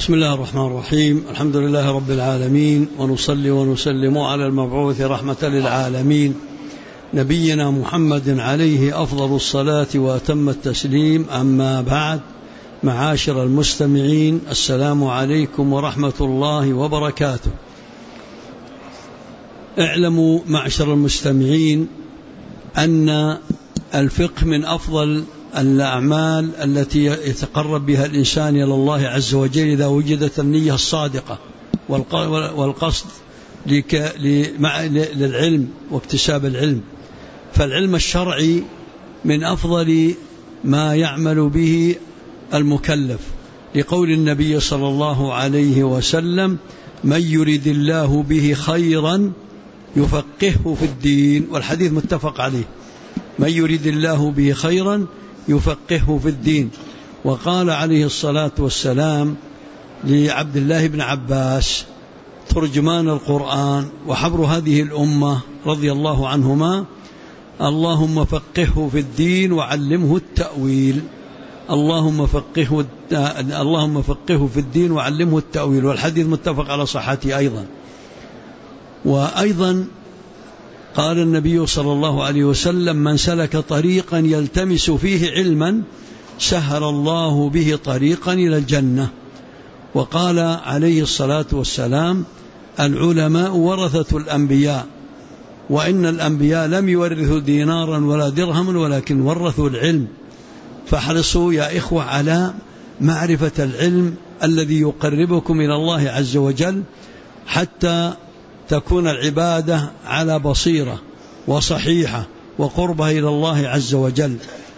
بسم الله الرحمن الرحيم. الحمد لله رب العالمين، ونصلي ونسلم على المبعوث رحمة للعالمين نبينا محمد عليه أفضل الصلاة وأتم التسليم. أما بعد، معاشر المستمعين، السلام عليكم ورحمة الله وبركاته. اعلموا معشر المستمعين أن الفقه من أفضل الأعمال التي يتقرب بها الإنسان إلى الله عز وجل إذا وجدت النية الصادقة والقصد للعلم واكتساب العلم. فالعلم الشرعي من أفضل ما يعمل به المكلف، لقول النبي صلى الله عليه وسلم: من يريد الله به خيرا يفقهه في الدين. والحديث متفق عليه: من يريد الله به خيرا يفقهه في الدين. وقال عليه الصلاة والسلام لعبد الله بن عباس ترجمان القرآن وحبر هذه الأمة رضي الله عنهما: اللهم فقهه في الدين وعلمه التأويل. اللهم فقهه في الدين وعلمه التأويل. والحديث متفق على صحته أيضا. وأيضا قال النبي صلى الله عليه وسلم: من سلك طريقا يلتمس فيه علما سهل الله به طريقا إلى الجنة. وقال عليه الصلاة والسلام: العلماء ورثة الأنبياء، وإن الأنبياء لم يورثوا دينارا ولا درهما ولكن ورثوا العلم. فاحرصوا يا إخوة على معرفة العلم الذي يقربكم إلى الله عز وجل، حتى تكون العبادة على بصيرة وصحيحة وقربها إلى الله عز وجل.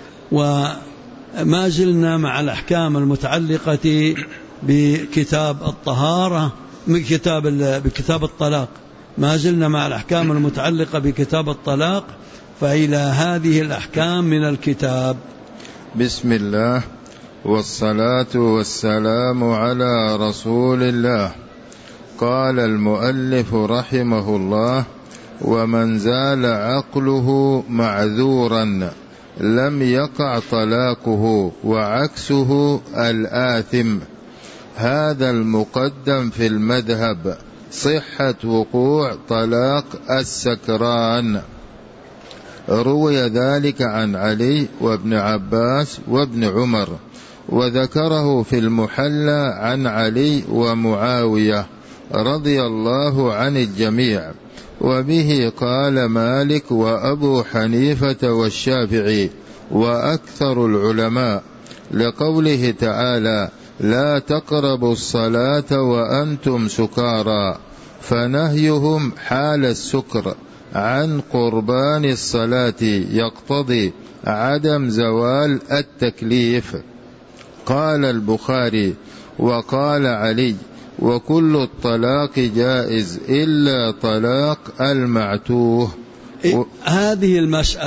وما زلنا مع الأحكام المتعلقة بكتاب الطهارة بكتاب الطلاق. ما زلنا مع الأحكام المتعلقة بكتاب الطلاق، فإلى هذه الأحكام من الكتاب. بسم الله والصلاة والسلام على رسول الله. قال المؤلف رحمه الله: ومن زال عقله معذورا لم يقع طلاقه، وعكسه الآثم. هذا المقدم في المذهب، صحة وقوع طلاق السكران. روي ذلك عن علي وابن عباس وابن عمر، وذكره في المحلى عن علي ومعاوية رضي الله عن الجميع. وبه قال مالك وأبو حنيفة والشافعي وأكثر العلماء، لقوله تعالى: لا تقربوا الصلاة وأنتم سكارى، فنهيهم حال السكر عن قربان الصلاة يقتضي عدم زوال التكليف. قال البخاري: وقال علي: وكل الطلاق جائز إلا طلاق المعتوه. هذه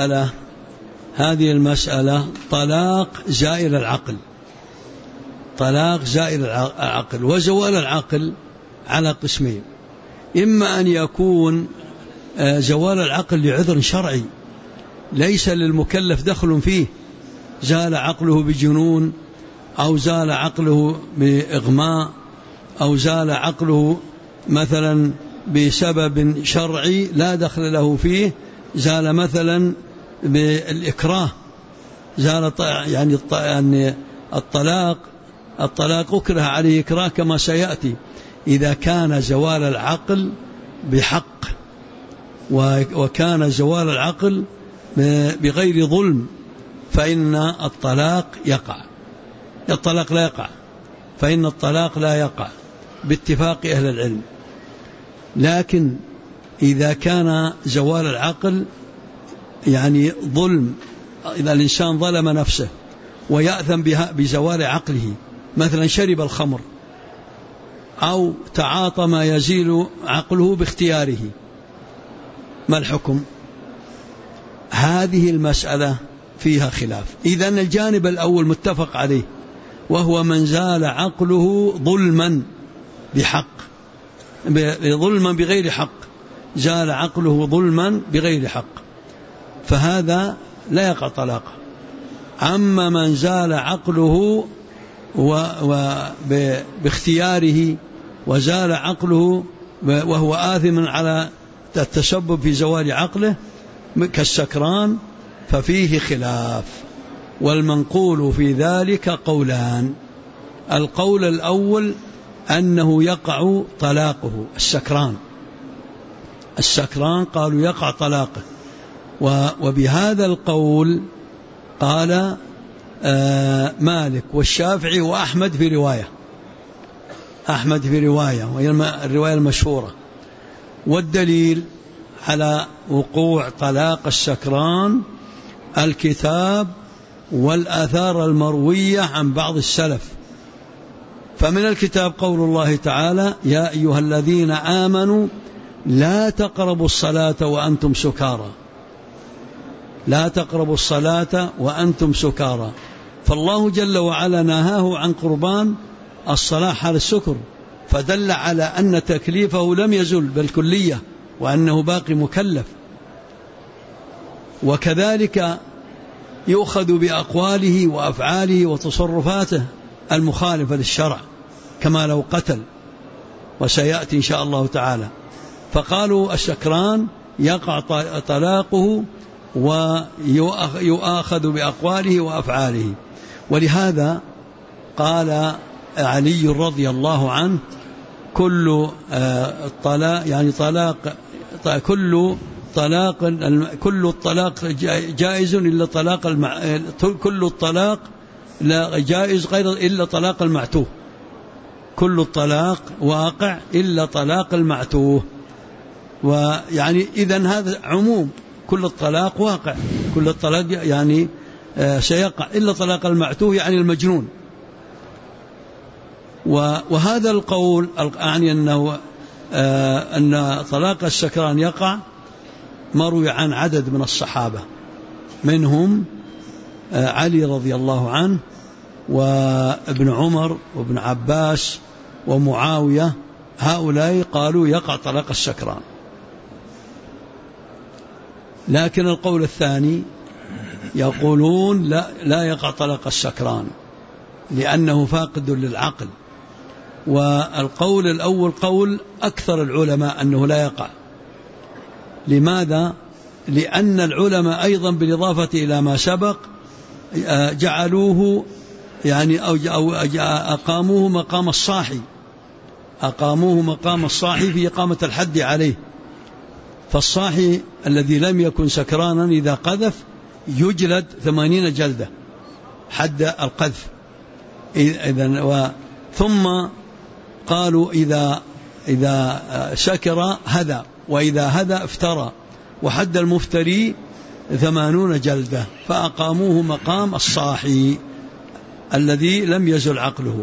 المسألة طلاق زائل العقل. طلاق زائل العقل وزوال العقل على قسمين: إما أن يكون زوال العقل لعذر شرعي ليس للمكلف دخل فيه، زال عقله بجنون، أو زال عقله بإغماء، أو زال عقله مثلا بسبب شرعي لا دخل له فيه، زال مثلا بالإكراه، زال يعني الطلاق أكره عليه إكراه كما سيأتي. إذا كان زوال العقل بحق وكان زوال العقل بغير ظلم فإن الطلاق يقع. الطلاق لا يقع، فإن الطلاق لا يقع باتفاق أهل العلم. لكن إذا كان زوال العقل يعني ظلم، إذا الإنسان ظلم نفسه ويأثم بزوال عقله، مثلا شرب الخمر أو تعاطى ما يزيل عقله باختياره، ما الحكم؟ هذه المسألة فيها خلاف. إذن الجانب الأول متفق عليه، وهو من زال عقله ظلما بحق، ظلما بغير حق، زال عقله ظلما بغير حق، فهذا لا يقع طلاقه. أما من زال عقله باختياره وزال عقله وهو آثم على التسبب في زوال عقله كالسكران، ففيه خلاف. والمنقول في ذلك قولان: القول الأول أنه يقع طلاقه، السكران قالوا يقع طلاقه، وبهذا القول قال مالك والشافعي وأحمد في رواية، وهي الرواية المشهورة. والدليل على وقوع طلاق السكران الكتاب والآثار المروية عن بعض السلف. فمن الكتاب قول الله تعالى: يا أيها الذين آمنوا لا تقربوا الصلاة وأنتم سكارى، لا تقربوا الصلاة وأنتم سكارى. فالله جل وعلا نهاه عن قربان الصلاة حال السكر، فدل على أن تكليفه لم يزل بالكلية، وأنه باقي مكلف. وكذلك يؤخذ بأقواله وأفعاله وتصرفاته المخالفة للشرع، كما لو قتل، وسيأتي إن شاء الله تعالى. فقالوا السكران يقع طلاقه ويؤاخذ بأقواله وأفعاله. ولهذا قال علي رضي الله عنه: كل الطلاق كل الطلاق جائز إلا طلاق كل الطلاق لا جائز غير إلا طلاق المعتوه، كل الطلاق واقع إلا طلاق المعتوه. ويعني إذن هذا عموم، كل الطلاق واقع، كل الطلاق يعني سيقع إلا طلاق المعتوه، يعني المجنون. وهذا القول يعني أن طلاق السكران يقع مروي عن عدد من الصحابة، منهم علي رضي الله عنه وابن عمر وابن عباس ومعاوية، هؤلاء قالوا يقع طلاق السكران. لكن القول الثاني يقولون لا يقع طلاق السكران لأنه فاقد للعقل. والقول الأول قول أكثر العلماء أنه لا يقع. لماذا؟ لأن العلماء أيضا بالإضافة إلى ما سبق جعلوه يعني أو أقاموه مقام الصاحي، أقاموه مقام الصاحي في إقامة الحد عليه. فالصاحي الذي لم يكن سكرانا إذا قذف يجلد 80 جلدة حد القذف. ثم قالوا إذا سكر هذا، وإذا هذا افترى، وحد المفتري 80 جلدة، فأقاموه مقام الصاحي الذي لم يزل عقله.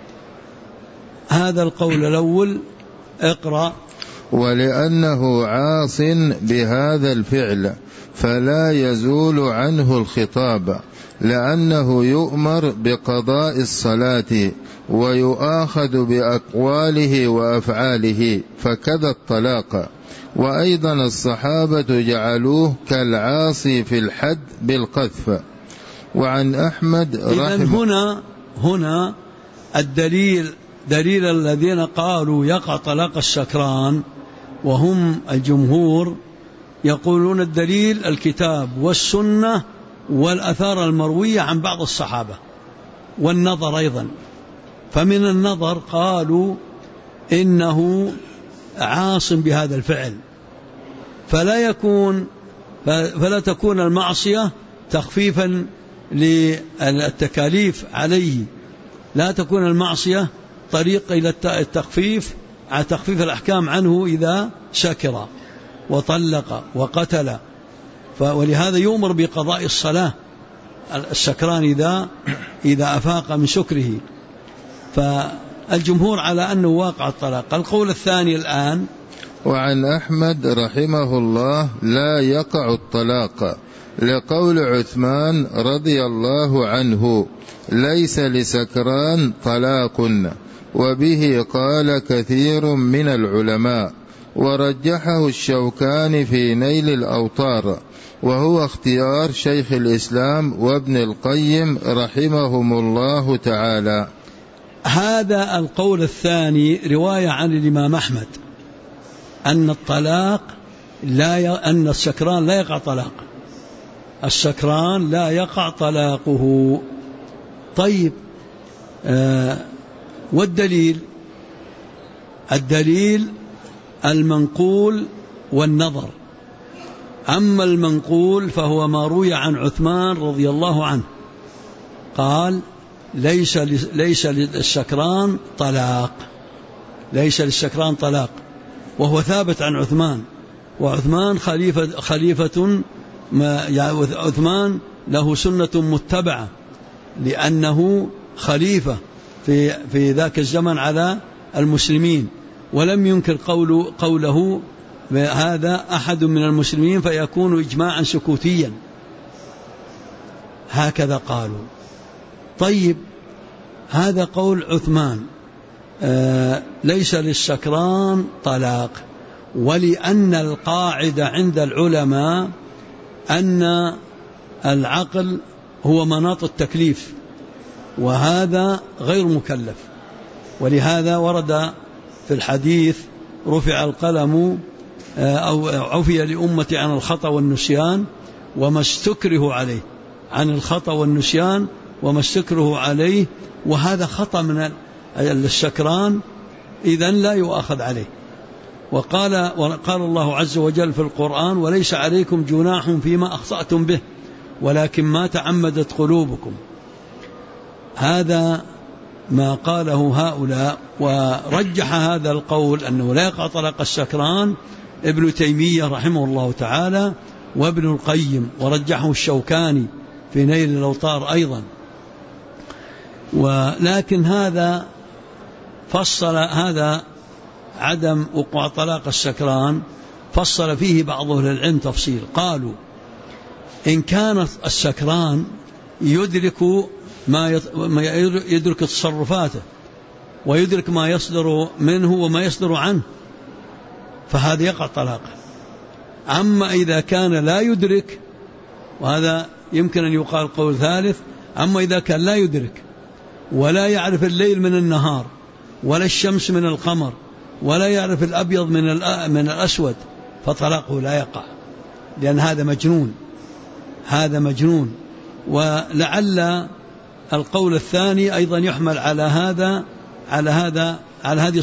هذا القول الأول. اقرأ. ولأنه عاص بهذا الفعل فلا يزول عنه الخطاب، لأنه يؤمر بقضاء الصلاة ويؤاخذ بأقواله وأفعاله، فكذا الطلاق. وأيضا الصحابة جعلوه كالعاصي في الحد بالقذف. وعن أحمد رحمه هنا الدليل دليل الذين قالوا يقع طلاق السكران، وهم الجمهور، يقولون الدليل الكتاب والسنة والأثار المروية عن بعض الصحابة، والنظر أيضا. فمن النظر قالوا إنه عاص بهذا الفعل، فلا تكون المعصية تخفيفا للتكاليف عليه، لا تكون المعصية طريق إلى التخفيف على تخفيف الأحكام عنه إذا سكر وطلق وقتل. ولهذا يؤمر بقضاء الصلاة السكران إذا أفاق من سكره. فالجمهور على أنه واقع الطلاق. القول الثاني الآن. وعن أحمد رحمه الله لا يقع الطلاق، لقول عثمان رضي الله عنه: ليس لسكران طلاق. وبه قال كثير من العلماء، ورجحه الشوكاني في نيل الأوطار، وهو اختيار شيخ الإسلام وابن القيم رحمهم الله تعالى. هذا القول الثاني رواية عن الإمام أحمد أن الطلاق أن السكران لا يقع طلاق، السكران لا يقع طلاقه. طيب، والدليل؟ الدليل المنقول والنظر. أما المنقول فهو ما روي عن عثمان رضي الله عنه قال ليس للسكران طلاق، ليس للسكران طلاق، وهو ثابت عن عثمان، وعثمان خليفة عثمان له سنة متبعة لأنه خليفة في ذاك الزمن على المسلمين، ولم ينكر قوله هذا أحد من المسلمين فيكون إجماعا سكوتيا، هكذا قالوا. طيب، هذا قول عثمان ليس للسكران طلاق، ولأن القاعدة عند العلماء أن العقل هو مناط التكليف، وهذا غير مكلف، ولهذا ورد في الحديث رفع القلم أو عفي لأمتي عن الخطأ والنسيان وما استكره عليه، عن الخطأ والنسيان وما استكره عليه، وهذا خطأ من السكران إذن لا يؤاخذ عليه. وقال الله عز وجل في القرآن وليس عليكم جناح فيما أخطأتم به ولكن ما تعمدت قلوبكم. هذا ما قاله هؤلاء، ورجح هذا القول أنه لا يقع طلاق السكران ابن تيمية رحمه الله تعالى وابن القيم، ورجحه الشوكاني في نيل الأوطار أيضا. ولكن هذا فصل هذا عدم وقوع طلاق السكران، فصل فيه بعض أهل العلم تفصيل. قالوا إن كان السكران يدرك يدرك تصرفاته ويدرك ما يصدر منه وما يصدر عنه فهذا يقع طلاقه. أما إذا كان لا يدرك، وهذا يمكن أن يقال قول ثالث، أما إذا كان لا يدرك ولا يعرف الليل من النهار ولا الشمس من القمر ولا يعرف الأبيض من الأسود فطلاقه لا يقع، لأن هذا مجنون، هذا مجنون. ولعل القول الثاني أيضا يحمل على هذه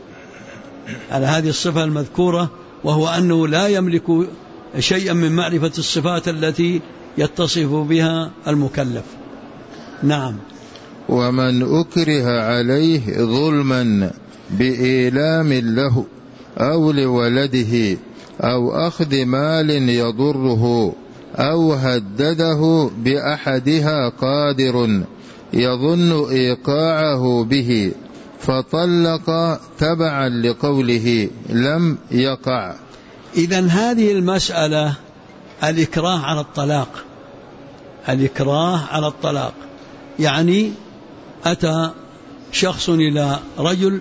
الصفة المذكورة، وهو أنه لا يملك شيئا من معرفة الصفات التي يتصف بها المكلف. نعم. ومن أكره عليه ظلما بإيلام له أو لولده أو أخذ مال يضره أو هدده بأحدها قادر يظن إيقاعه به فطلق تبعا لقوله لم يقع. إذن هذه المسألة الإكراه على الطلاق، الإكراه على الطلاق يعني أتى شخص إلى رجل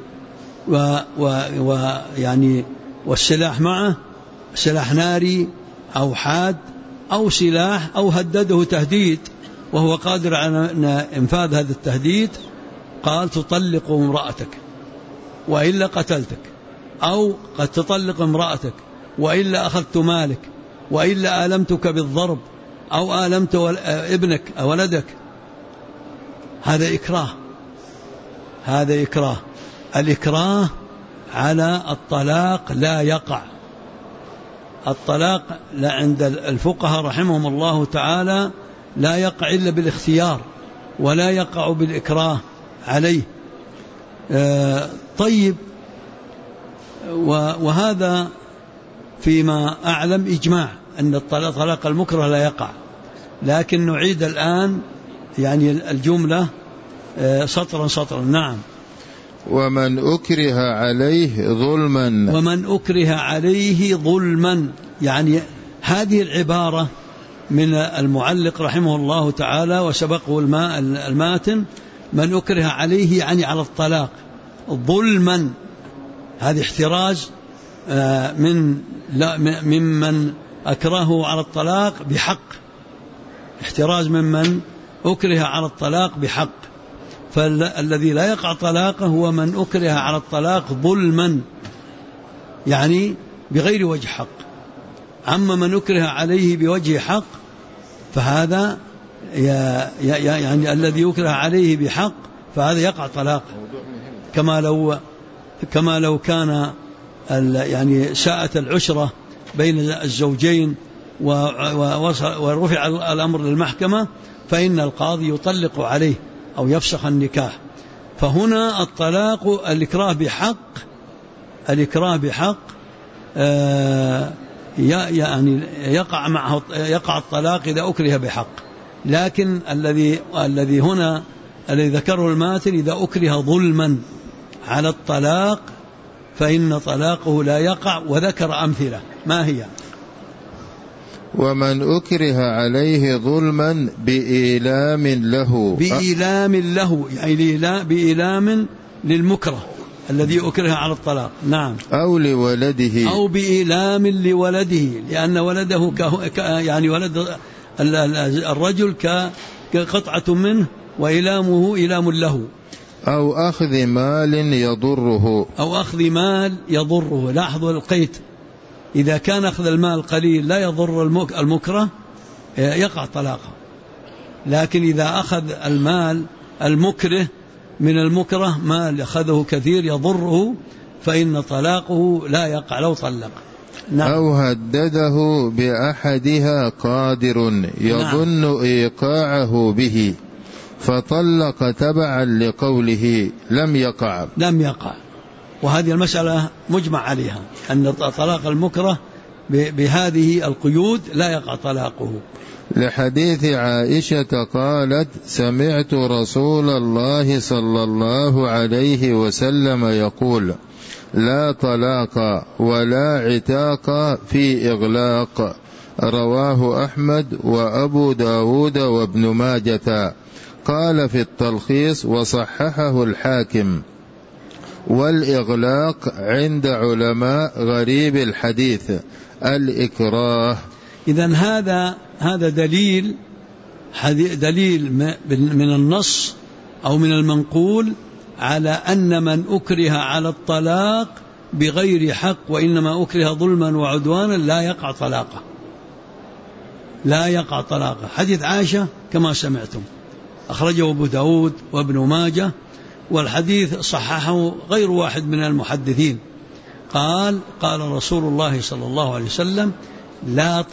ويعني والسلاح معه، سلاح ناري أو حاد أو سلاح، أو هدده تهديد وهو قادر على إنفاذ هذا التهديد، قال تطلق امرأتك وإلا قتلتك، أو قد تطلق امرأتك وإلا أخذت مالك وإلا آلمتك بالضرب أو آلمت ابنك أو ولدك. هذا إكراه، هذا إكراه. الإكراه على الطلاق لا يقع. الطلاق لا عند الفقهاء رحمهم الله تعالى لا يقع إلا بالاختيار ولا يقع بالإكراه عليه. طيب، وهذا فيما أعلم إجماع أن طلاق المكره لا يقع، لكن نعيد الآن يعني الجملة سطرا سطرا. نعم. ومن أكره عليه ظلما، ومن أكره عليه ظلما، يعني هذه العبارة من المعلق رحمه الله تعالى وسبقه الماتن، من أكره عليه يعني على الطلاق ظلما، هذه احتراز ممن أكرهه على الطلاق بحق، احتراز ممن أكره على الطلاق بحق. فالذي لا يقع طلاقه هو من أكره على الطلاق ظلما، يعني بغير وجه حق. أما من أكره عليه بوجه حق فهذا يعني الذي يكره عليه بحق فهذا يقع طلاق، كما لو كان يعني ساءت العشرة بين الزوجين ورفع الأمر للمحكمة فإن القاضي يطلق عليه أو يفسخ النكاح. فهنا الطلاق الإكراه بحق يعني يقع الطلاق إذا أكره بحق. لكن الذي هنا الذي ذكره الماتن إذا أكره ظلما على الطلاق فإن طلاقه لا يقع، وذكر أمثلة. ما هي؟ ومن أكره عليه ظلما بإيلام له، يعني بإيلام للمكره الذي أكره على الطلاق. نعم. أو لولده، أو بإيلام لولده، لأن ولده يعني ولد الرجل كقطعة منه وإيلامه إيلام له. أو أخذ مال يضره. لاحظوا القيد، إذا كان أخذ المال قليل لا يضر المكره يقع طلاقه، لكن إذا أخذ المال المكره من المكره مال أخذه كثير يضره فإن طلاقه لا يقع لو طلق. نعم. أو هدده بأحدها قادر يظن إيقاعه به فطلق تبعا لقوله لم يقع. وهذه المسألة مجمع عليها أن طلاق المكره بهذه القيود لا يقع طلاقه، لحديث عائشة قالت سمعت رسول الله صلى الله عليه وسلم يقول لا طلاق ولا عتاق في إغلاق، رواه أحمد وأبو داود وابن ماجة. قال في التلخيص وصححه الحاكم. والإغلاق عند علماء غريب الحديث الإكراه. إذن هذا دليل من النص أو من المنقول على أن من أكره على الطلاق بغير حق وإنما أكره ظلما وعدوانا لا يقع طلاقه. حديث عائشة كما سمعتم أخرجه أبو داود وابن ماجة، والحديث صححه غير واحد من المحدثين. قال رسول الله صلى الله عليه وسلم لا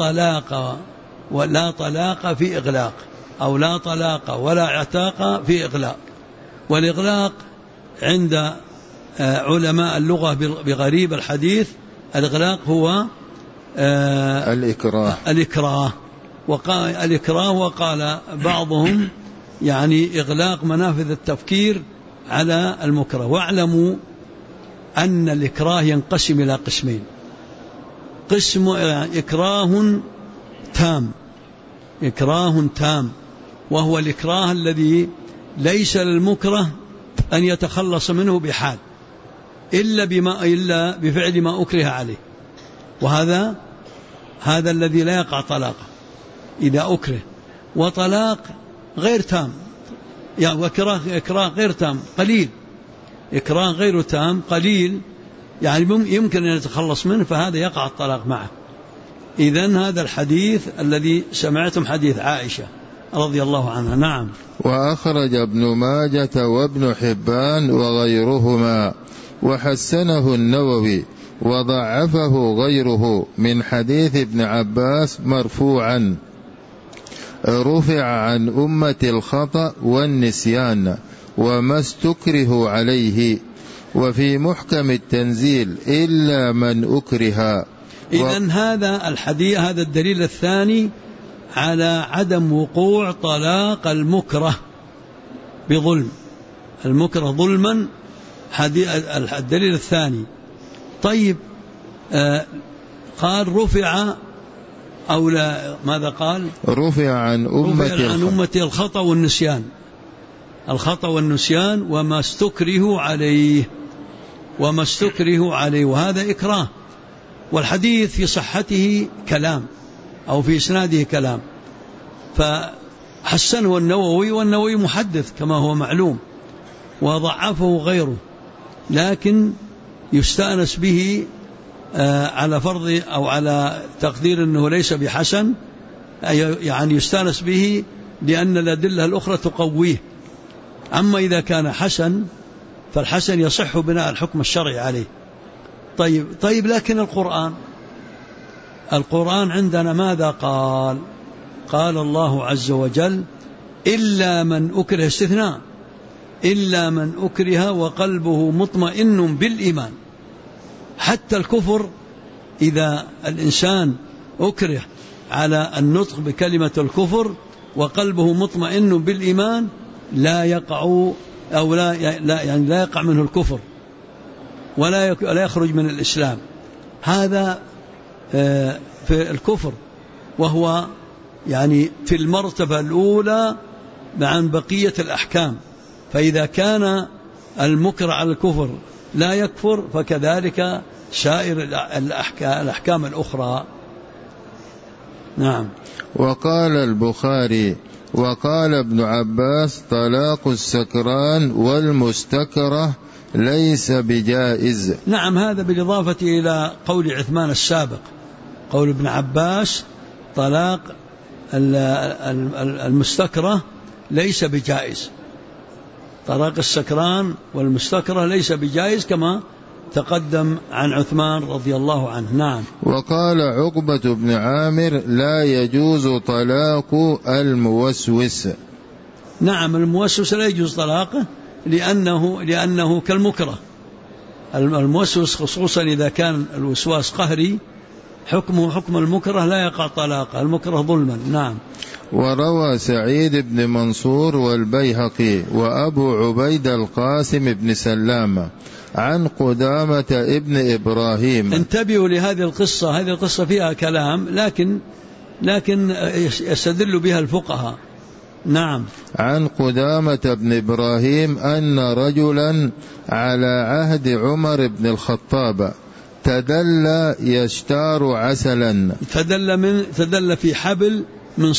طلاق في إغلاق، أو لا طلاق ولا عتاق في إغلاق. والإغلاق عند علماء اللغة بغريب الحديث الإغلاق هو الإكراه. وقال بعضهم يعني إغلاق منافذ التفكير على المكره. واعلموا أن الإكراه ينقسم إلى قسمين: قسم إكراه تام وهو الإكراه الذي ليس للمكره أن يتخلص منه بحال إلا بفعل ما أكره عليه، وهذا الذي لا يقع طلاقه إذا أكره. وطلاق غير تام، يعني إكراه غير تام قليل، إكراه غير تام قليل يعني يمكن أن يتخلص منه، فهذا يقع الطلاق معه. إذن هذا الحديث الذي سمعتم حديث عائشة رضي الله عنها. نعم. وأخرج ابن ماجة وابن حبان وغيرهما وحسنه النووي وضعفه غيره من حديث ابن عباس مرفوعا: رفع عن أمة الخطأ والنسيان وما استكره عليه، وفي محكم التنزيل إلا من أكره. إذن هذا الحديث هذا الدليل الثاني على عدم وقوع طلاق المكره بظلم، المكره ظلما، الدليل الثاني. طيب قال رفع أو لا، ماذا قال؟ رفع عن أمة الخطأ والنسيان، وما استكره عليه، وهذا إكراه. والحديث في صحته كلام أو في إسناده كلام، فحسنه النووي، والنووي محدث كما هو معلوم، وضعفه غيره، لكن يستأنس به على فرض أو على تقدير أنه ليس بحسن، يعني يستأنس به لأن الأدلة الأخرى تقويه. أما إذا كان حسن فالحسن يصح بناء الحكم الشرعي عليه. طيب لكن القرآن عندنا ماذا قال؟ قال الله عز وجل: إلا من أكره، استثناء، إلا من أكره وقلبه مطمئن بالإيمان. حتى الكفر إذا الإنسان أكره على النطق بكلمة الكفر وقلبه مطمئن بالإيمان لا يقع أو لا يقع منه الكفر ولا يخرج من الإسلام. هذا في الكفر، وهو يعني في المرتبة الأولى عن بقية الأحكام. فإذا كان المكره على الكفر لا يكفر فكذلك سائر الأحكام الأخرى. نعم. وقال البخاري: وقال ابن عباس: طلاق السكران والمستكره ليس بجائز. نعم، هذا بالإضافة إلى قول عثمان السابق، قول ابن عباس: طلاق المستكره ليس بجائز. طلاق السكران والمستكره ليس بجائز كما تقدم عن عثمان رضي الله عنه. نعم. وقال عقبة بن عامر: لا يجوز طلاق الموسوس. نعم، الموسوس لا يجوز طلاقه لأنه كالمكره. الموسوس خصوصا إذا كان الوسواس قهري حكمه حكم المكره، لا يقع طلاقه، المكره ظلما. نعم. وروى سعيد بن منصور والبيهقي وأبو عبيد القاسم بن سلام عن قدامة ابن إبراهيم. انتبهوا لهذه القصة، هذه القصة فيها كلام لكن يستدل بها الفقهاء. نعم. عن قدامة بن إبراهيم أن رجلا على عهد عمر بن الخطاب تدلى يشتار عسلا. تدلى في حبل من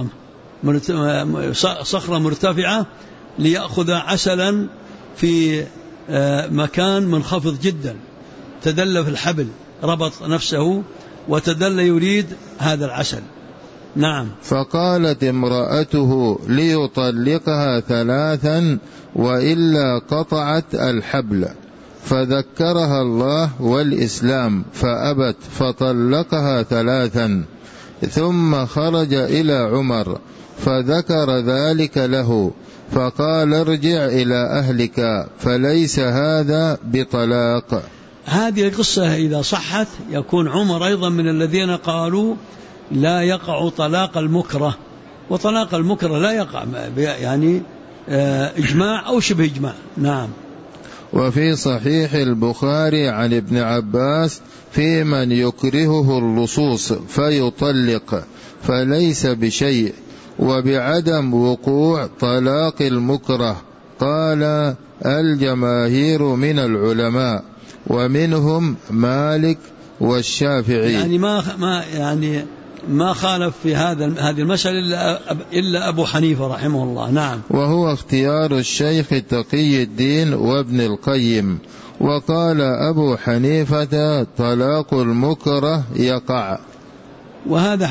صخرة مرتفعة ليأخذ عسلا في مكان منخفض جدا. تدلى في الحبل، ربط نفسه وتدلى يريد هذا العسل. نعم. فقالت امرأته ليطلقها 3 وإلا قطعت الحبل، فذكرها الله والإسلام فأبت فطلقها 3. ثم خرج إلى عمر فذكر ذلك له فقال: ارجع إلى أهلك فليس هذا بطلاق. هذه القصة إذا صحت يكون عمر أيضا من الذين قالوا لا يقع طلاق المكره، وطلاق المكره لا يقع يعني إجماع أو شبه إجماع. نعم. وفي صحيح البخاري عن ابن عباس في من يكرهه اللصوص فيطلق فليس بشيء، وبعدم وقوع طلاق المكره قال الجماهير من العلماء ومنهم مالك والشافعي. يعني ما خالف في هذه المسألة إلا أبو حنيفة رحمه الله. نعم. وهو اختيار الشيخ تقي الدين وابن القيم. وقال أبو حنيفة: طلاق المكره يقع. وهذا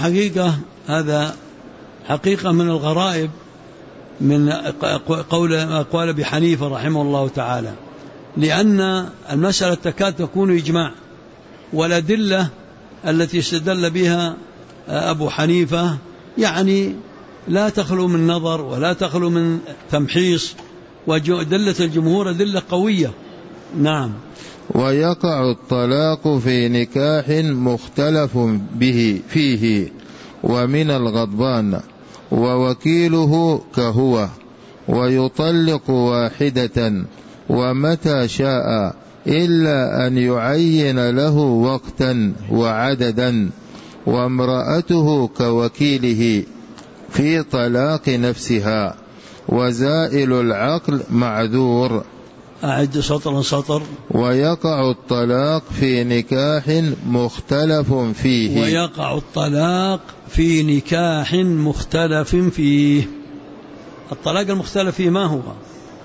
حقيقة من الغرائب من قول أبي حنيفة رحمه الله تعالى، لأن المسألة تكاد تكون إجماع، والأدلة التي استدل بها أبو حنيفة يعني لا تخلو من نظر ولا تخلو من تمحيص، ودلة الجمهور أدلة قوية. نعم. ويقع الطلاق في نكاح مختلف فيه ومن الغضبان ووكيله كهو، ويطلق 1 ومتى شاء إلا أن يعين له وقتا وعددا، وامرأته كوكيله في طلاق نفسها، وزائل العقل معذور. أعد سطر. ويقع الطلاق في نكاح مختلف فيه. ويقع الطلاق في نكاح مختلف فيه. الطلاق المختلف فيه ما هو؟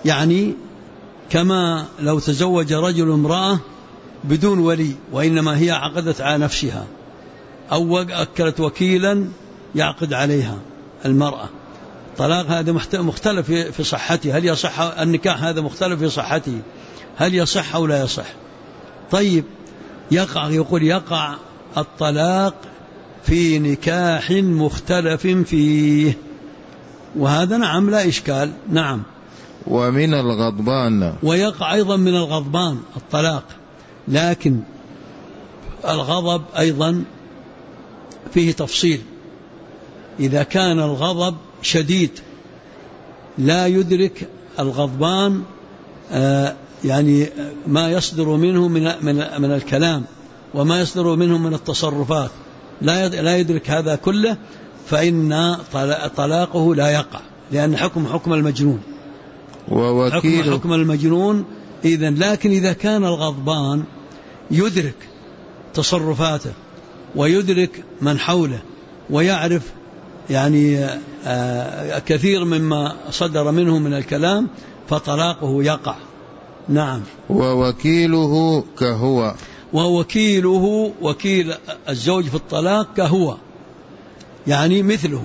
يعني كما لو تزوج رجل امرأة بدون ولي وإنما هي عقدت على نفسها أو أكلت وكيلا يعقد عليها المرأة، طلاق هذا مختلف في صحته، هل يصح النكاح هذا مختلف في صحته، هل يصح أو لا يصح. طيب يقول يقع الطلاق في نكاح مختلف فيه، وهذا نعم لا إشكال. نعم. ومن الغضبان، ويقع أيضا من الغضبان الطلاق، لكن الغضب أيضا فيه تفصيل. إذا كان الغضب شديد لا يدرك الغضبان يعني ما يصدر منه من الكلام وما يصدر منه من التصرفات، لا يدرك هذا كله، فإن طلاقه لا يقع، لأن حكم المجنون، حكم المجنون إذن. لكن إذا كان الغضبان يدرك تصرفاته ويدرك من حوله ويعرف يعني كثير مما صدر منه من الكلام، فطلاقه يقع. نعم. ووكيله كهو، ووكيله وكيل الزوج في الطلاق كهو، يعني مثله،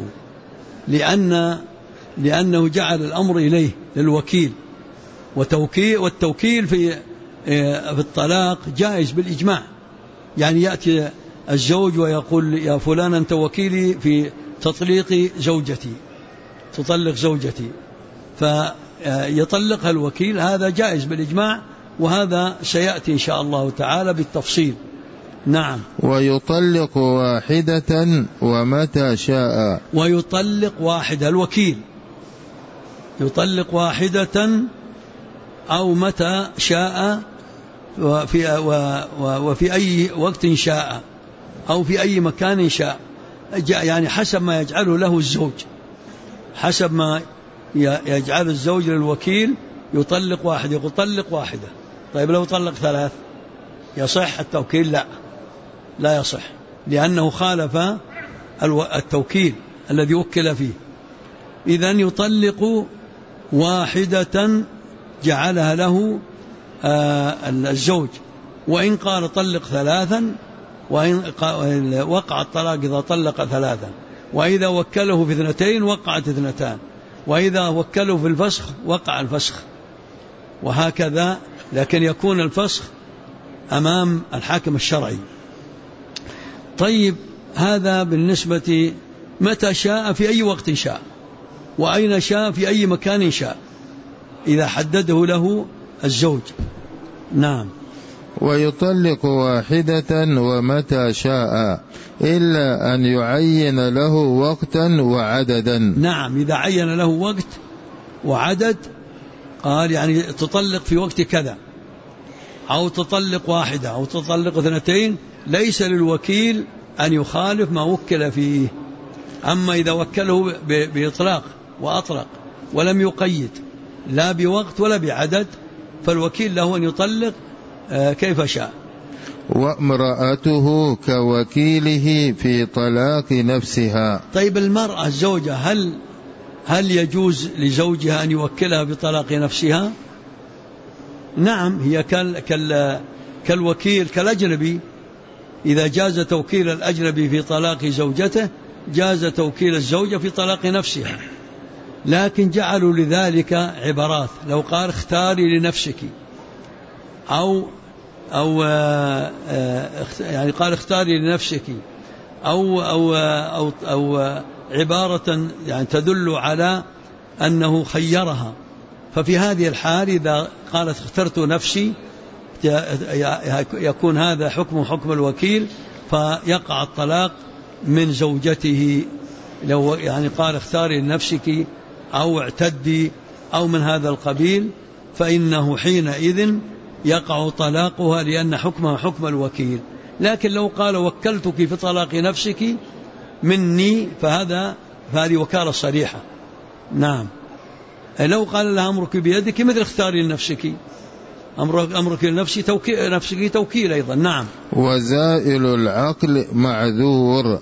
لأنه جعل الأمر إليه للوكيل، والتوكيل في الطلاق جائز بالإجماع. يعني يأتي الزوج ويقول يا فلان أنت وكيلي في تطليق زوجتي، تطلق زوجتي، فيطلقها الوكيل، هذا جائز بالإجماع، وهذا سيأتي إن شاء الله تعالى بالتفصيل. نعم. ويطلق واحدة ومتى شاء، ويطلق واحدة، الوكيل يطلق واحدة أو متى شاء، وفي أي وقت شاء، أو في أي مكان شاء، يعني حسب ما يجعله له الزوج، حسب ما يجعل الزوج للوكيل يطلق واحدة، يقول طلق واحدة. طيب لو طلق ثلاث يصح التوكيل؟ لا يصح، لأنه خالف التوكيل الذي وكل فيه. إذن يطلق واحدة جعلها له الزوج، وإن قال طلق ثلاثا، وإن وقع الطلاق إذا طلق ثلاثا، وإذا وكله في اثنتين وقعت اثنتان، وإذا وكله في الفسخ وقع الفسخ، وهكذا. لكن يكون الفسخ أمام الحاكم الشرعي. طيب هذا بالنسبة متى شاء، في أي وقت شاء، وأين شاء، في أي مكان شاء، إذا حدده له الزوج. نعم. ويطلق واحدة ومتى شاء إلا أن يعين له وقتا وعددا. نعم، إذا عين له وقت وعدد، قال يعني تطلق في وقت كذا، أو تطلق واحدة أو تطلق اثنتين، ليس للوكيل أن يخالف ما وكل فيه. أما إذا وكله بإطلاق وأطلق ولم يقيد لا بوقت ولا بعدد، فالوكيل له أن يطلق كيف شاء. وامرأته كوكيله في طلاق نفسها. طيب المرأة الزوجة هل يجوز لزوجها أن يوكلها بطلاق نفسها؟ نعم، هي كالوكيل كالأجنبي، إذا جاز توكيل الأجنبي في طلاق زوجته جاز توكيل الزوجة في طلاق نفسها، لكن جعلوا لذلك عبارات. لو قال اختاري لنفسك، أو يعني قال اختاري لنفسك، أو عبارة يعني تدل على أنه خيرها، ففي هذه الحال إذا قالت اخترت نفسي يكون هذا حكم الوكيل، فيقع الطلاق من زوجته. لو يعني قال اختاري لنفسك أو اعتدي أو من هذا القبيل، فإنه حينئذ يقع طلاقها، لأن حكمها حكم الوكيل. لكن لو قال وكلتك في طلاق نفسك مني، فهذه وكالة صريحة. نعم. لو قال لها أمرك بيدك، مثل اختاري لنفسك، أمرك لنفسك توكيل أيضا. نعم. وزائل العقل معذور،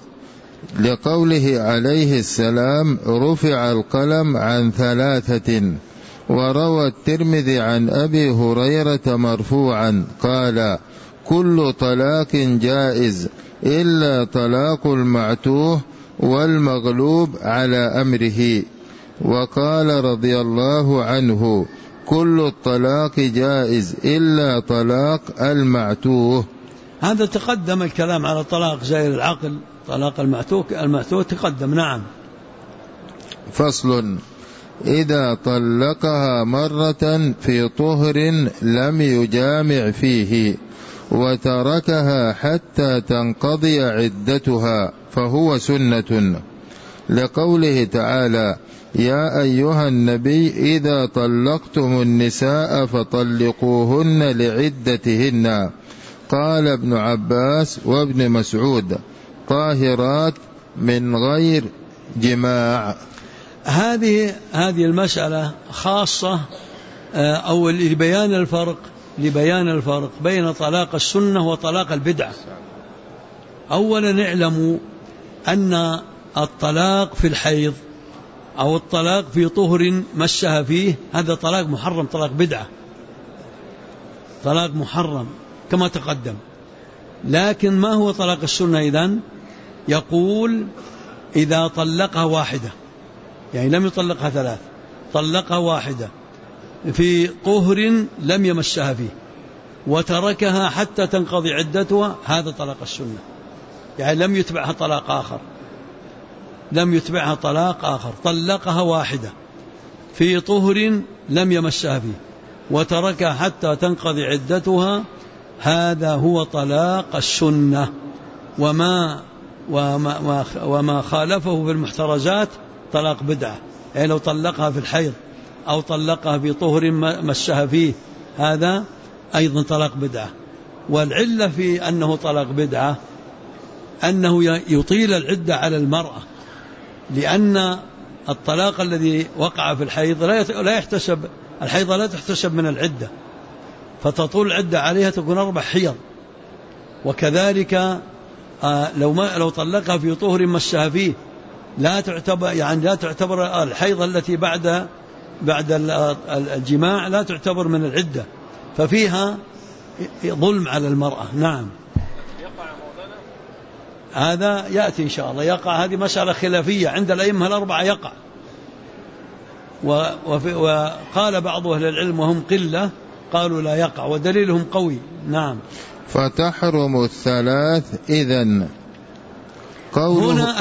لقوله عليه السلام رفع القلم عن ثلاثة، وروى الترمذي عن أبي هريرة مرفوعا قال: كل طلاق جائز إلا طلاق المعتوه والمغلوب على أمره. وقال رضي الله عنه: كل الطلاق جائز إلا طلاق المعتوه. هذا تقدم الكلام على طلاق زائر العقل، طلاق المعتوه تقدم. نعم. فصل: إذا طلقها مرة في طهر لم يجامع فيه وتركها حتى تنقضي عدتها فهو سنة، لقوله تعالى: يا أيها النبي إذا طلقتم النساء فطلقوهن لعدتهن. قال ابن عباس وابن مسعود: طاهرات من غير جماع. هذه المسألة خاصة أو لبيان الفرق بين طلاق السنة وطلاق البدعة. أولا نعلم أن الطلاق في الحيض أو الطلاق في طهر مسها فيه هذا طلاق محرم، طلاق بدعة، طلاق محرم كما تقدم. لكن ما هو طلاق السنة إذن؟ يقول: إذا طلقها واحدة، يعني لم يطلقها ثلاث، طلقها واحدة في طهر لم يمسها فيه وتركها حتى تنقضي عدتها، هذا طلاق السنة، يعني لم يتبعها طلاق آخر، طلقها واحدة في طهر لم يمسها فيه وتركها حتى تنقضي عدتها، هذا هو طلاق السنة. وما خالفه في المحترزات طلاق بدعة، يعني لو طلقها في الحيض أو طلقها في طهر مسها فيه هذا أيضا طلاق بدعة. والعلة في أنه طلاق بدعة أنه يطيل العدة على المرأة، لأن الطلاق الذي وقع في الحيض لا يحتسب، الحيض لا تحتسب من العدة، فتطول العدة عليها تكون 4 حيض. وكذلك لو طلقها في طهر مسها فيه لا تعتبر الحيض التي بعد الجماع لا تعتبر من العدة، ففيها ظلم على المرأة. نعم. هذا يأتي إن شاء الله. يقع، هذه مسألة خلافية عند الأئمة الأربعة يقع، وقال بعض أهل العلم وهم قلة قالوا لا يقع، ودليلهم قوي. نعم. فتحرم الثلاث إذن. هنا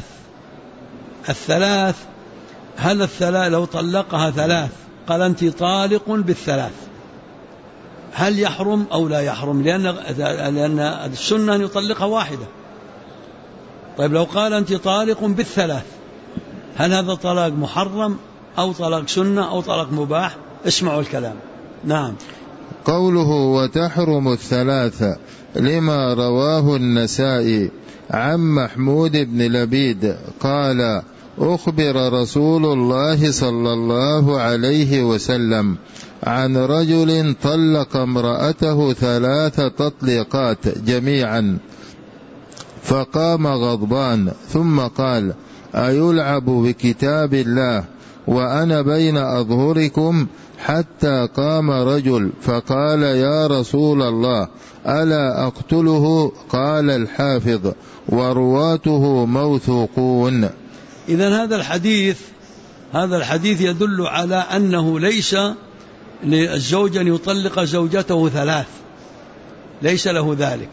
الثلاث هل الثلاث لو طلقها ثلاث قال أنت طالق بالثلاث، هل يحرم أو لا يحرم؟ لأن السنة أن يطلقها واحدة. طيب لو قال أنت طالق بالثلاث، هل هذا طلاق محرم أو طلاق سنة أو طلاق مباح؟ اسمعوا الكلام. نعم. قوله وتحرم الثلاث لما رواه النسائي عن محمود بن لبيد قال: أخبر رسول الله صلى الله عليه وسلم عن رجل طلق امرأته 3 تطليقات جميعا، فقام غضبان ثم قال: أيلعب بكتاب الله وأنا بين أظهركم؟ حتى قام رجل فقال: يا رسول الله ألا أقتله؟ قال الحافظ: ورواته موثوقون. إذن هذا الحديث يدل على أنه ليس للزوج أن يطلق زوجته 3، ليس له ذلك،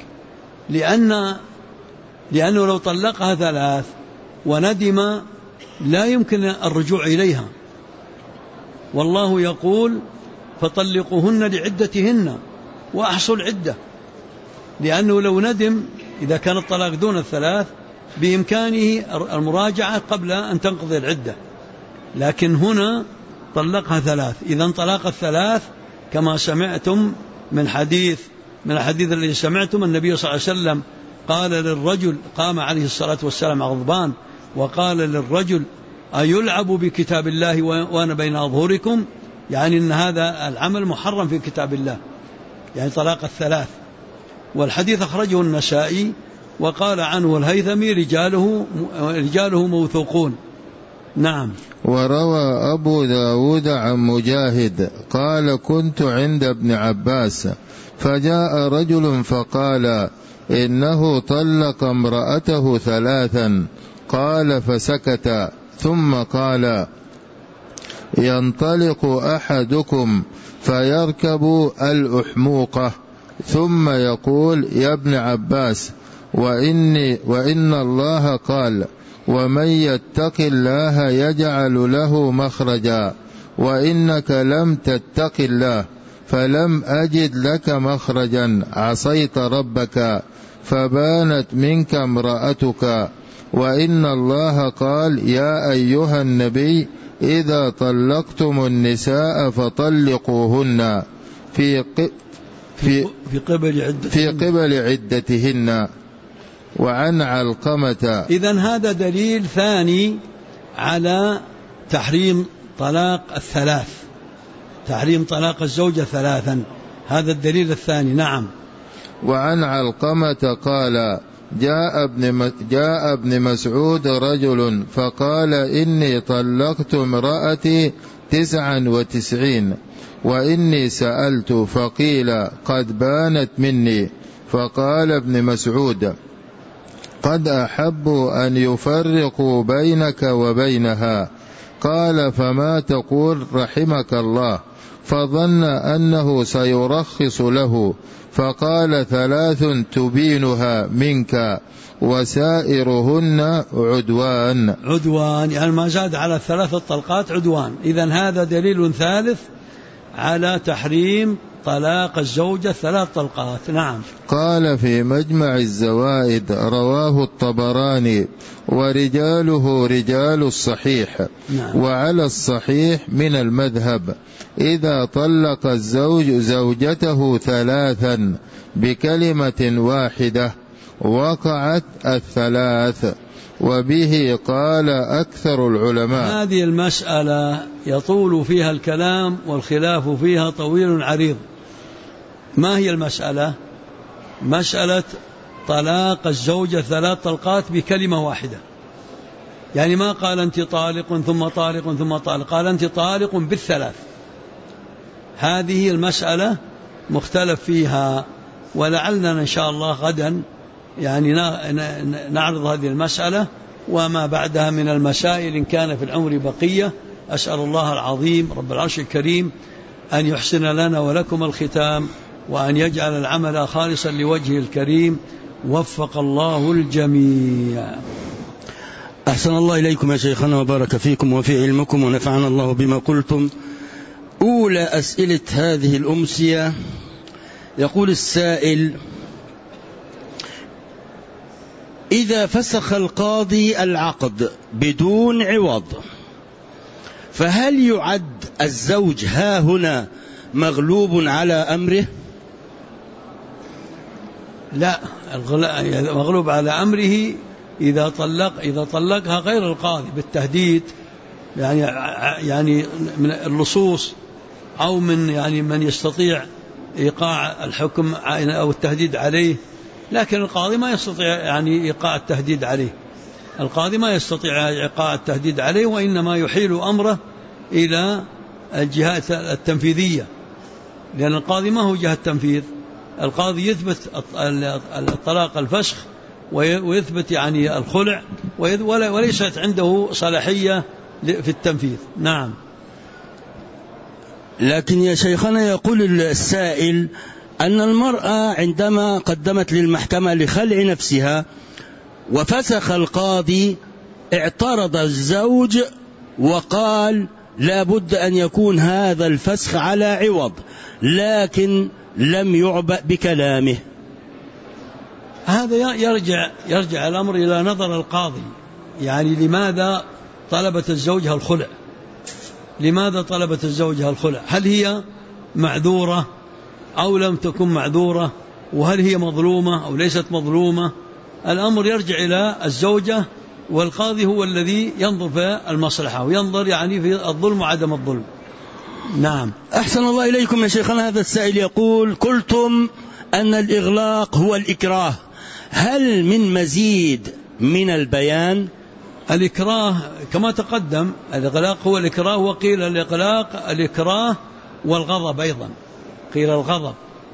لأنه لو طلقها 3 وندم لا يمكن الرجوع إليها، والله يقول: فطلقوهن لعدتهن وأحصوا العدة. لأنه لو ندم إذا كان الطلاق دون 3 بإمكانه المراجعة قبل أن تنقضي العدة، لكن هنا طلقها 3. إذن طلاق 3 كما سمعتم من الحديث الذي سمعتم النبي صلى الله عليه وسلم قال للرجل، قام عليه الصلاة والسلام غضبان وقال للرجل: أيلعب بكتاب الله وأنا بين أظهركم؟ يعني أن هذا العمل محرم في كتاب الله، يعني طلاق 3. والحديث أخرجه النسائي وقال عنه الهيثمي: رجاله موثوقون. نعم. وروى أبو داود عن مجاهد قال كنت عند ابن عباس فجاء رجل فقال إنه طلق امرأته 3. قال فسكت ثم قال ينطلق أحدكم فيركب الأحموقة ثم يقول يا ابن عباس وإن الله قال ومن يتق الله يجعل له مخرجا وإنك لم تتق الله فلم أجد لك مخرجا عصيت ربك فبانت منك امرأتك وإن الله قال يا أيها النبي إذا طلقتم النساء فطلقوهن في قبل عدتهن. وعن علقمة. إذن هذا دليل ثاني على تحريم طلاق الثلاث، تحريم طلاق الزوجة 3، هذا الدليل الثاني. نعم. وعن علقمة قال جاء ابن مسعود رجل فقال إني طلقت امرأتي 99 وإني سألت فقيل قد بانت مني، فقال ابن مسعود قد أحبوا أن يفرقوا بينك وبينها. قال فما تقول رحمك الله؟ فظن أنه سيرخص له فقال 3 تبينها منك وسائرهن عدوان، يعني ما زاد على 3 طلقات عدوان. إذن هذا دليل ثالث على تحريم طلاق الزوجة 3 طلقات. نعم. قال في مجمع الزوائد رواه الطبراني ورجاله رجال الصحيح. نعم. وعلى الصحيح من المذهب إذا طلق الزوج زوجته 3 بكلمة واحدة وقعت 3، وبه قال أكثر العلماء. هذه المسألة يطول فيها الكلام والخلاف فيها طويل عريض. ما هي المسألة؟ مسألة طلاق الزوجة 3 طلقات بكلمة واحدة، يعني ما قال أنت طالق ثم طالق ثم طالق، قال أنت طالق بال3. هذه المسألة مختلف فيها، ولعلنا إن شاء الله غدا يعني نعرض هذه المسألة وما بعدها من المسائل إن كان في العمر بقية. أسأل الله العظيم رب العرش الكريم أن يحسن لنا ولكم الختام، وأن يجعل العمل خالصا لوجهه الكريم. وفق الله الجميع. أحسن الله إليكم يا شيخنا وبارك فيكم وفي علمكم ونفعنا الله بما قلتم. أولى أسئلة هذه الأمسية، يقول السائل: إذا فسخ القاضي العقد بدون عوض فهل يعد الزوج ها هنا مغلوب على أمره؟ لا، مغلوب على أمره إذا طلقها غير القاضي بالتهديد، يعني من اللصوص أو من يستطيع إيقاع الحكم أو التهديد عليه، لكن القاضي ما يستطيع إيقاع التهديد عليه. القاضي ما يستطيع إيقاع التهديد عليه، وإنما يحيل أمره إلى الجهات التنفيذية، لأن القاضي ما هو جهة تنفيذ. القاضي يثبت الطلاق الفسخ ويثبت الخلع، وليست عنده صلاحية في التنفيذ. نعم. لكن يا شيخنا يقول السائل أن المرأة عندما قدمت للمحكمة لخلع نفسها وفسخ القاضي اعترض الزوج وقال لا بد أن يكون هذا الفسخ على عوض، لكن لم يعبأ بكلامه. هذا يرجع الأمر إلى نظر القاضي، لماذا طلبت الزوجة الخلع؟ لماذا طلبت الزوجة الخلع؟ هل هي معذورة أو لم تكن معذورة؟ وهل هي مظلومة أو ليست مظلومة؟ الأمر يرجع إلى الزوجة، والقاضي هو الذي ينظر في المصلحة وينظر في الظلم وعدم الظلم. نعم. أحسن الله إليكم يا شيخنا. هذا السائل يقول: قلتم أن الإغلاق هو الإكراه، هل من مزيد من البيان؟ الإكراه كما تقدم، الإغلاق هو الإكراه، وقيل الإكراه والغضب أيضا، قيل الغضب.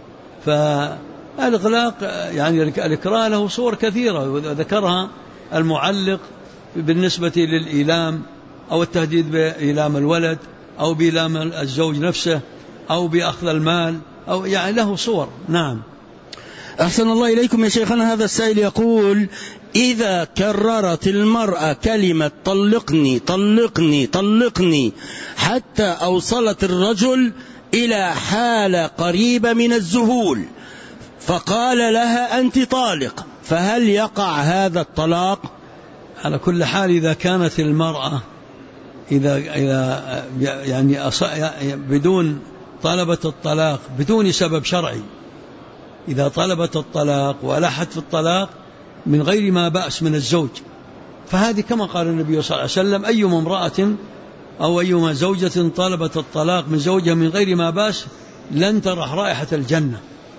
فالإغلاق يعني الإكراه له صور كثيرة وذكرها المعلق بالنسبة للإيلام أو التهديد بإيلام الولد أو بإيلام الزوج نفسه أو بأخذ المال، أو يعني له صور. نعم. أحسن الله إليكم يا شيخنا. هذا السائل يقول: إذا كررت المرأة كلمة طلقني طلقني طلقني حتى أوصلت الرجل إلى حالة قريبة من الذهول فقال لها أنت طالق، فهل يقع هذا الطلاق؟ على كل حال إذا كانت المرأة إذا يعني بدون طلبة الطلاق بدون سبب شرعي، إذا طلبت الطلاق وألحت في الطلاق من غير ما بأس من الزوج، فهذه كما قال النبي صلى الله عليه وسلم: أيما امرأة أو أيما زوجة طلبت الطلاق من زوجها من غير ما بأس لن ترح رائحة الجنة،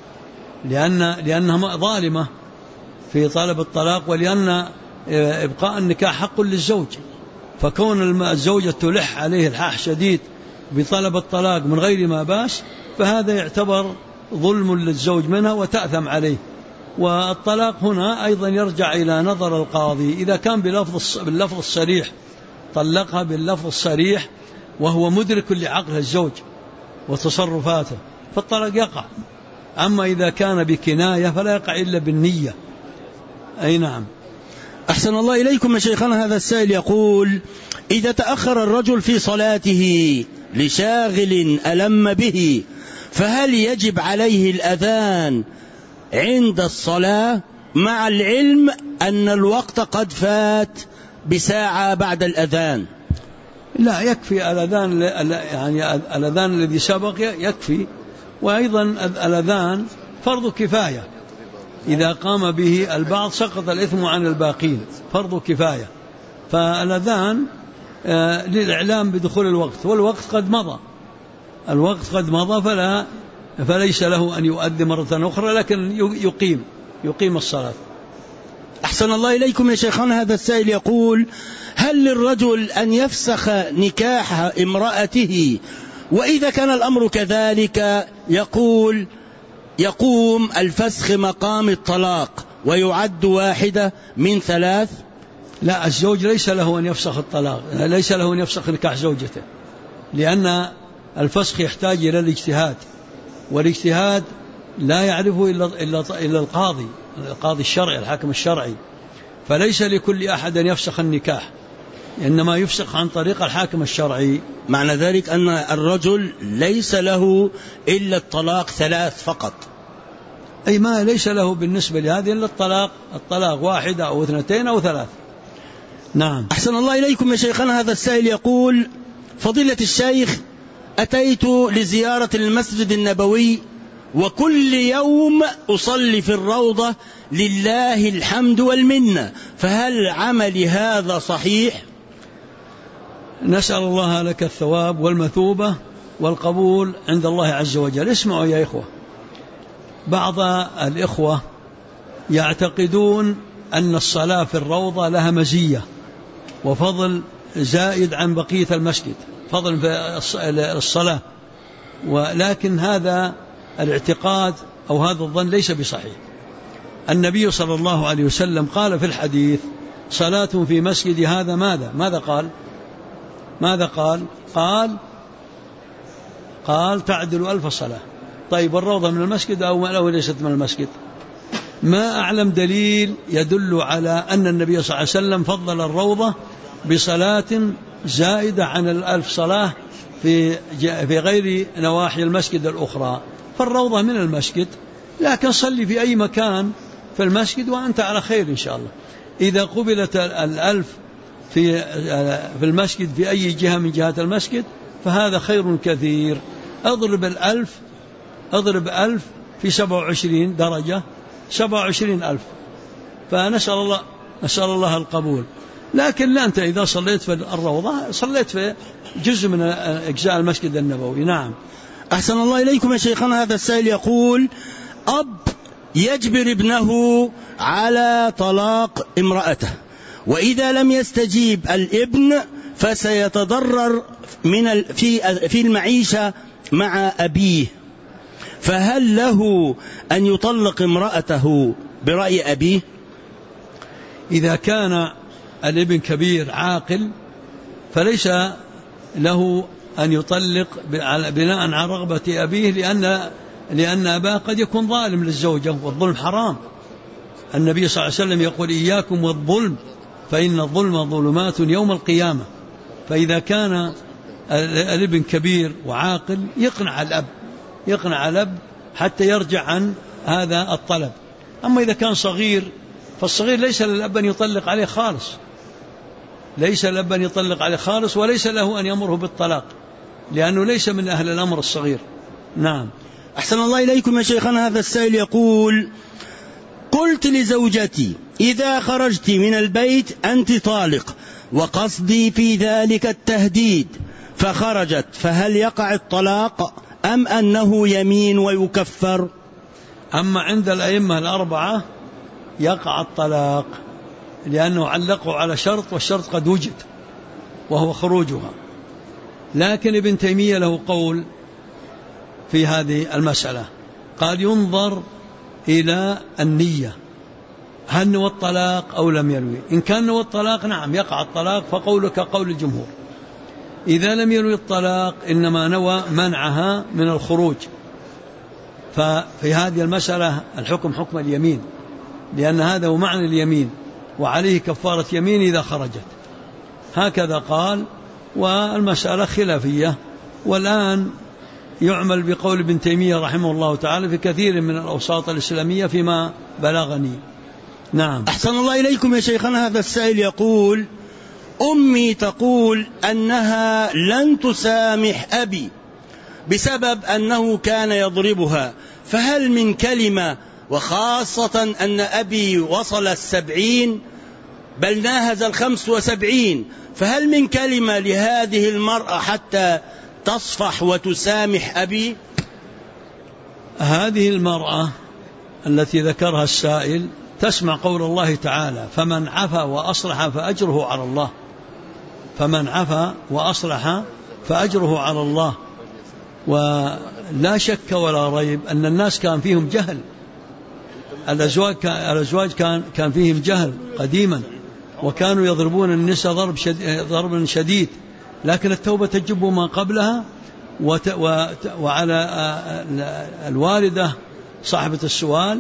لأنها ظالمة في طلب الطلاق، ولأن إبقاء النكاح حق للزوج، فكون الزوجة تلح عليه الحاح شديد بطلب الطلاق من غير ما بأس فهذا يعتبر ظلم للزوج منها وتأثم عليه. والطلاق هنا أيضا يرجع إلى نظر القاضي، إذا كان باللفظ الصريح طلقها باللفظ الصريح وهو مدرك لعقل الزوج وتصرفاته فالطلاق يقع، أما إذا كان بكناية فلا يقع إلا بالنية. أي نعم. أحسن الله إليكم يا شيخنا. هذا السائل يقول: إذا تأخر الرجل في صلاته لشاغل ألم به فهل يجب عليه الأذان عند الصلاة مع العلم أن الوقت قد فات بساعة بعد الأذان؟ لا، يكفي الأذان، يعني الأذان الذي سبق يكفي، وأيضا الأذان فرض كفاية، إذا قام به البعض سقط الإثم عن الباقين، فرض كفاية. فالأذان للإعلام بدخول الوقت، والوقت قد مضى، الوقت قد مضى، فليس له أن يؤذن مرة أخرى، لكن يقيم الصلاة. أحسن الله إليكم يا شيخنا. هذا السائل يقول: هل للرجل أن يفسخ نكاح امرأته؟ وإذا كان الأمر كذلك يقوم الفسخ مقام الطلاق ويعد واحدة من 3؟ لا، الزوج ليس له أن يفسخ الطلاق، ليس له أن يفسخ نكاح زوجته، لأن الفسخ يحتاج إلى الاجتهاد، والاجتهاد لا يعرفه إلا القاضي الشرعي، الحاكم الشرعي، فليس لكل أحد أن يفسخ النكاح، إنما يفسخ عن طريق الحاكم الشرعي. معنى ذلك أن الرجل ليس له إلا الطلاق 3 فقط؟ أي ما ليس له بالنسبة لهذه إلا الطلاق 1 أو 2 أو 3. نعم. أحسن الله إليكم يا شيخنا. هذا السائل يقول: فضيلة الشيخ، أتيت لزيارة المسجد النبوي وكل يوم أصلي في الروضة لله الحمد والمنة، فهل عملي هذا صحيح؟ نسأل الله لك الثواب والمثوبة والقبول عند الله عز وجل. اسمعوا يا إخوة، بعض الإخوة يعتقدون أن الصلاة في الروضة لها مزية وفضل زائد عن بقية المسجد، فضل في الصلاة، ولكن هذا الاعتقاد أو هذا الظن ليس بصحيح. النبي صلى الله عليه وسلم قال في الحديث: صلاة في مسجد هذا ماذا قال تعدل 1000 صلاة. طيب الروضة من المسجد أو ليست من المسجد؟ ما أعلم دليل يدل على أن النبي صلى الله عليه وسلم فضل الروضة بصلاة زائدة عن 1000 صلاة في غير نواحي المسجد الأخرى. فالروضة من المسجد، لكن صلي في أي مكان في المسجد وأنت على خير إن شاء الله. إذا قبلت 1000 في المسجد في أي جهة من جهات المسجد فهذا خير كثير. أضرب 1000 في 27 درجة، 27,000، فنسأل الله القبول. لكن لا، أنت إذا صليت في الروضة صليت في جزء من أجزاء المسجد النبوي. نعم. أحسن الله إليكم يا شيخنا. هذا السائل يقول: أب يجبر ابنه على طلاق امرأته وإذا لم يستجيب الابن فسيتضرر في المعيشة مع أبيه، فهل له أن يطلق امرأته برأي أبيه؟ إذا كان الابن كبير عاقل فليس له أن يطلق بناء على رغبة أبيه، لأن أباه قد يكون ظالم للزوجة، والظلم حرام. النبي صلى الله عليه وسلم يقول إياكم والظلم فإن الظلم ظلمات يوم القيامة. فإذا كان الابن كبير وعاقل يقنع الأب حتى يرجع عن هذا الطلب. أما إذا كان صغير فالصغير ليس للأب أن يطلق عليه خالص، وليس له أن يأمره بالطلاق، لأنه ليس من أهل الأمر الصغير. نعم. أحسن الله إليكم يا شيخنا. هذا السائل يقول: قلت لزوجتي إذا خرجت من البيت أنت طالق، وقصدي في ذلك التهديد، فخرجت، فهل يقع الطلاق أم أنه يمين ويكفر؟ أما عند الأئمة الأربعة يقع الطلاق، لأنه علقوا على شرط، والشرط قد وجد وهو خروجها. لكن ابن تيمية له قول في هذه المسألة، قال ينظر إلى النية، هل نوى الطلاق أو لم ينوي. إن كان نوى الطلاق نعم يقع الطلاق، فقولك قول الجمهور. إذا لم ينوي الطلاق إنما نوى منعها من الخروج، ففي هذه المسألة الحكم حكم اليمين، لأن هذا هو معنى اليمين، وعليه كفارة يمين إذا خرجت. هكذا قال، والمسألة خلافية، والآن يعمل بقول ابن تيمية رحمه الله تعالى في كثير من الأوساط الإسلامية فيما بلغني. نعم. أحسن الله إليكم يا شيخنا. هذا السائل يقول: أمي تقول أنها لن تسامح أبي بسبب أنه كان يضربها، فهل من كلمة، وخاصة أن أبي وصل 70 بل ناهز 75، فهل من كلمة لهذه المرأة حتى تصفح وتسامح أبي؟ هذه المرأة التي ذكرها السائل تسمع قول الله تعالى: فمن عفا وأصلح فأجره على الله. فمن عفا وأصلح فأجره على الله. ولا شك ولا ريب أن الناس كان فيهم جهل، الأزواج كان فيهم جهل قديما، وكانوا يضربون النساء ضربا شديد، لكن التوبة تجب ما قبلها. وعلى الوالدة صاحبة السؤال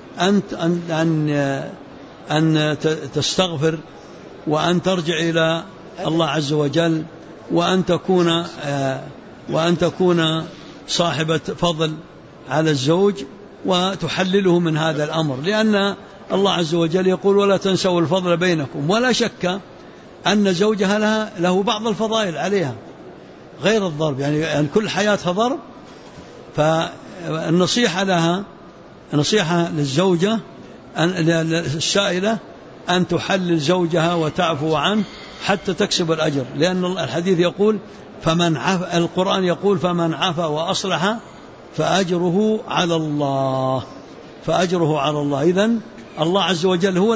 أن تستغفر، وأن ترجع إلى الله عز وجل، وأن تكون صاحبة فضل على الزوج، وتحلله من هذا الأمر، لأن الله عز وجل يقول: ولا تنسوا الفضل بينكم. ولا شك أن زوجها له بعض الفضائل عليها غير الضرب، يعني كل حياتها ضرب. فالنصيحة لها، نصيحة للزوجة السائلة أن تحلل زوجها وتعفو عنه حتى تكسب الأجر، لأن الحديث يقول القرآن يقول: فمن عفا وأصلح فأجره على الله. إذن الله عز وجل هو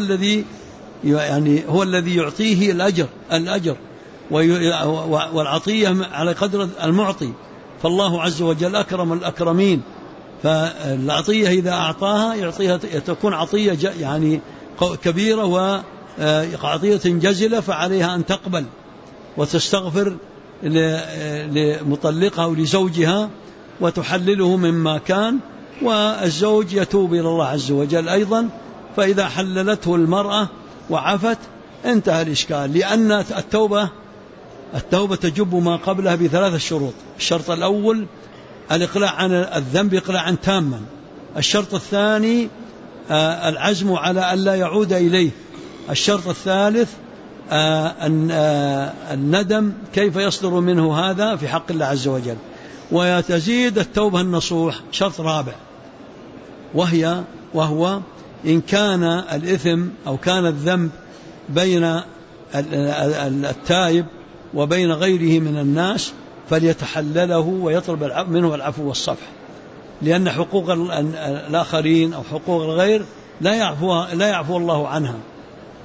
الذي يعطيه الأجر والعطية على قدر المعطي. فالله عز وجل أكرم الأكرمين، فالعطية إذا أعطاها يعطيها تكون عطية يعني كبيرة وعطية جزلة، فعليها أن تقبل وتستغفر لمطلقها ولزوجها وتحلله مما كان، والزوج يتوب إلى الله عز وجل أيضا. فإذا حللته المرأة وعفت انتهى الإشكال، لأن التوبة تجب ما قبلها ب3 شروط. الشرط الأول الإقلاع عن الذنب إقلاعا تاما. الشرط الثاني العزم على أن لا يعود إليه. الشرط الثالث الندم كيف يصدر منه هذا في حق الله عز وجل. ويتزيد التوبة النصوح شرط رابع، وهو إن كان الإثم أو كان الذنب بين التائب وبين غيره من الناس فليتحلله ويطلب منه العفو والصفح، لأن حقوق الآخرين أو حقوق الغير لا يعفو الله عنها.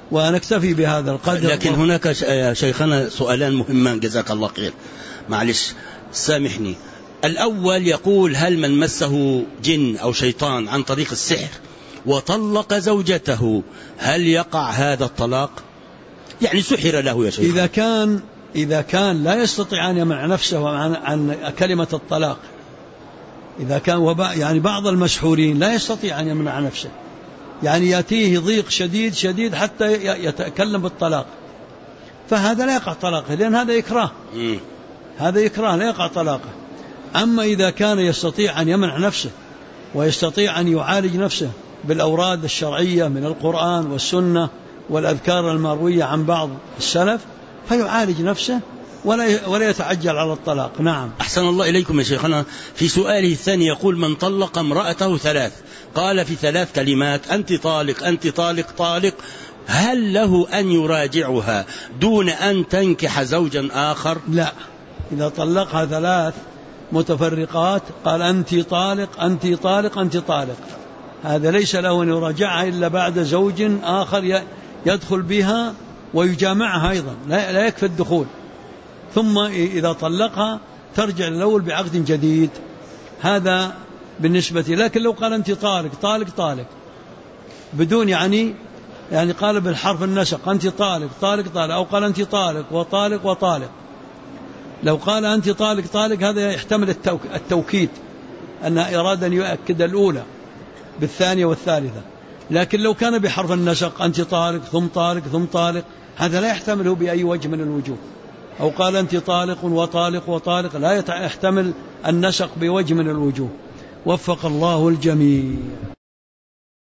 ونكتفي بهذا القدر. لكن هناك يا شيخنا سؤالان مهمان جزاك الله خير، معلش سامحني. الأول يقول: هل من مسه جن أو شيطان عن طريق السحر وطلق زوجته هل يقع هذا الطلاق؟ يعني سحر له يا شيخ. إذا كان لا يستطيع أن يمنع نفسه عن كلمة الطلاق، إذا كان يعني بعض المسحورين لا يستطيع أن يمنع نفسه، يعني يأتيه ضيق شديد حتى يتكلم بالطلاق، فهذا لا يقع طلاقه، لأن هذا إكراه، هذا إكراه لا يقع طلاقه. أما إذا كان يستطيع أن يمنع نفسه ويستطيع أن يعالج نفسه بالأوراد الشرعية من القرآن والسنة والأذكار المروية عن بعض السلف، فيعالج نفسه ولا يتعجل على الطلاق. نعم. أحسن الله إليكم يا شيخنا. في سؤاله الثاني يقول: من طلق امرأته 3، قال في 3 كلمات: أنت طالق أنت طالق طالق، هل له أن يراجعها دون أن تنكح زوجا آخر؟ لا، إذا طلقها 3 متفرقات قال: أنت طالق أنت طالق أنت طالق، هذا ليس له أن يراجعها إلا بعد زوج آخر يدخل بها ويجامعها أيضا، لا يكفي الدخول، ثم إذا طلقها ترجع الأول بعقد جديد. هذا بالنسبة. لكن لو قال أنت طالق طالق طالق بدون يعني قال بالحرف النسق: أنت طالق طالق طالق، أو قال أنت طالق وطالق وطالق، لو قال أنت طالق طالق هذا يحتمل التوكيد، أن إراد أن يؤكد الأولى بالثانية والثالثة. لكن لو كان بحرف النسق: أنت طالق ثم طالق ثم طالق، هذا لا يحتمله بأي وجه من الوجوه. أو قال أنت طالق وطالق وطالق، لا يحتمل النسق بوجه من الوجوه. وفق الله الجميع.